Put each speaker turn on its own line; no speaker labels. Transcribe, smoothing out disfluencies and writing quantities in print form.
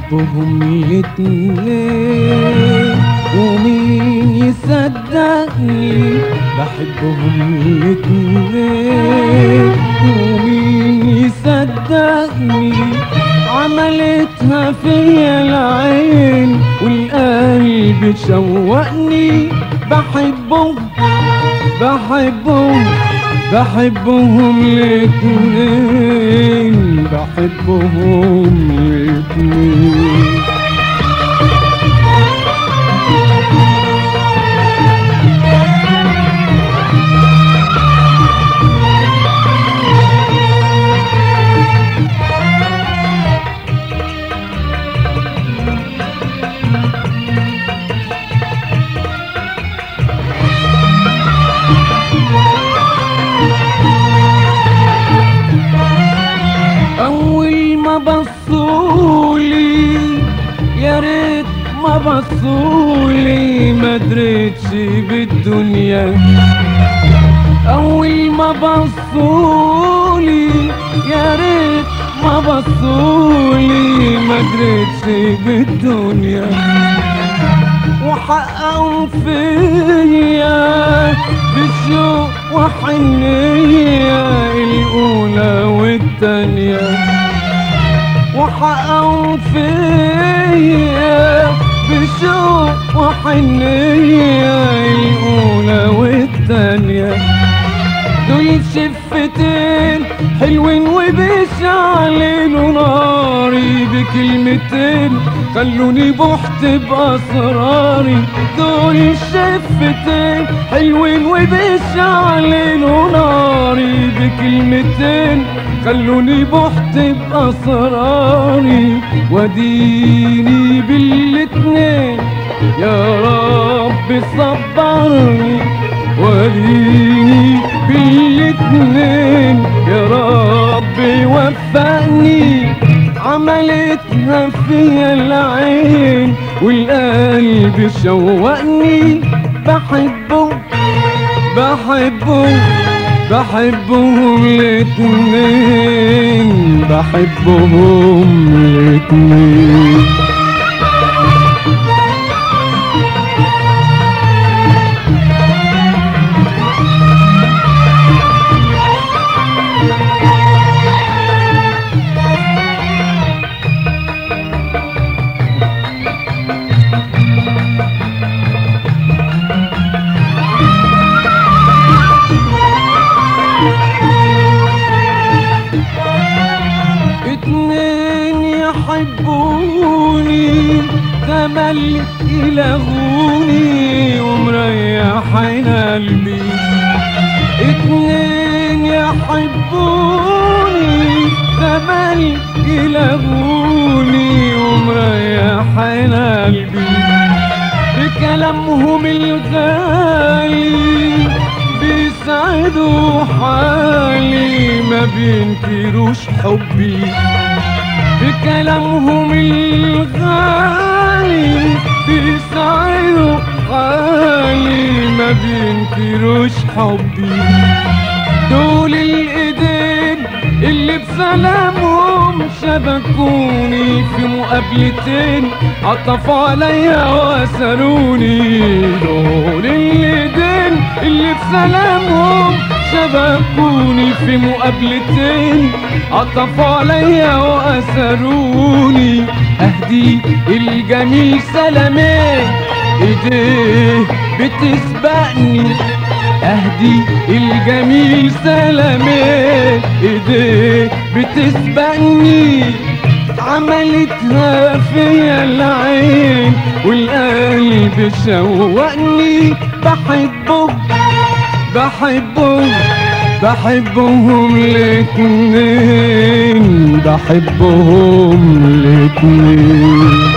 بحبهم الاتنين ومين يصدقني، بحبهم الاتنين ومين يصدقني. عملتها فيا العين والقلب شوقني، بحبهم بحبهم بحبهم الاتنين، بحبهم الاتنين. بصولي يا ريت ما بصولي، ما دريتش بالدنيا. أول ما بصولي يا ريت ما بصولي، ما دريتش بالدنيا. وحققوا فيا بالشوق وحنية الأولى والتانية، وحققوا فيا بشوق وحنية الأولى والتانية. دول شفتين حلوين وبيشعللوا ناري بكلمتين خلوني بحت بأسراري. دول شفتين حلوين وبيشعللوا ناري بكلمتين خلوني بحت بأسراري. وديني بالاتنين يا رب صبرني، وديني بالاتنين يا رب وفقني. عملتها فيا العين والقلب شوقني، بحبهم بحبهم بحبهم الاتنين، بحبهم الاتنين. اتنين يحبوني تملي يلغوني ومريحين قلبي. اتنين يحبوني تملي يلغوني ومريحين قلبي. بكلامهم الغالي بيسعدوا حالي، ما بينكروش حبي. بكلامهم الغالي بيسعدوا حالي، ما بينكروش حبي. دول الايدين اللي بسلامهم شبكوني في مقابلتين عطفوا عليا واسروني. دول الايدين اللي بسلامهم شبكوني في مقابلتين عطفوا عليا واسروني. اهدي الجميل سلامين ايديه بتسبقني، اهدي الجميل سلامين ايديه بتسبقني. عملتها فيا العين والقلب شوقني، بحبهم بحبهم بحبهم الاتنين، بحبهم الاتنين.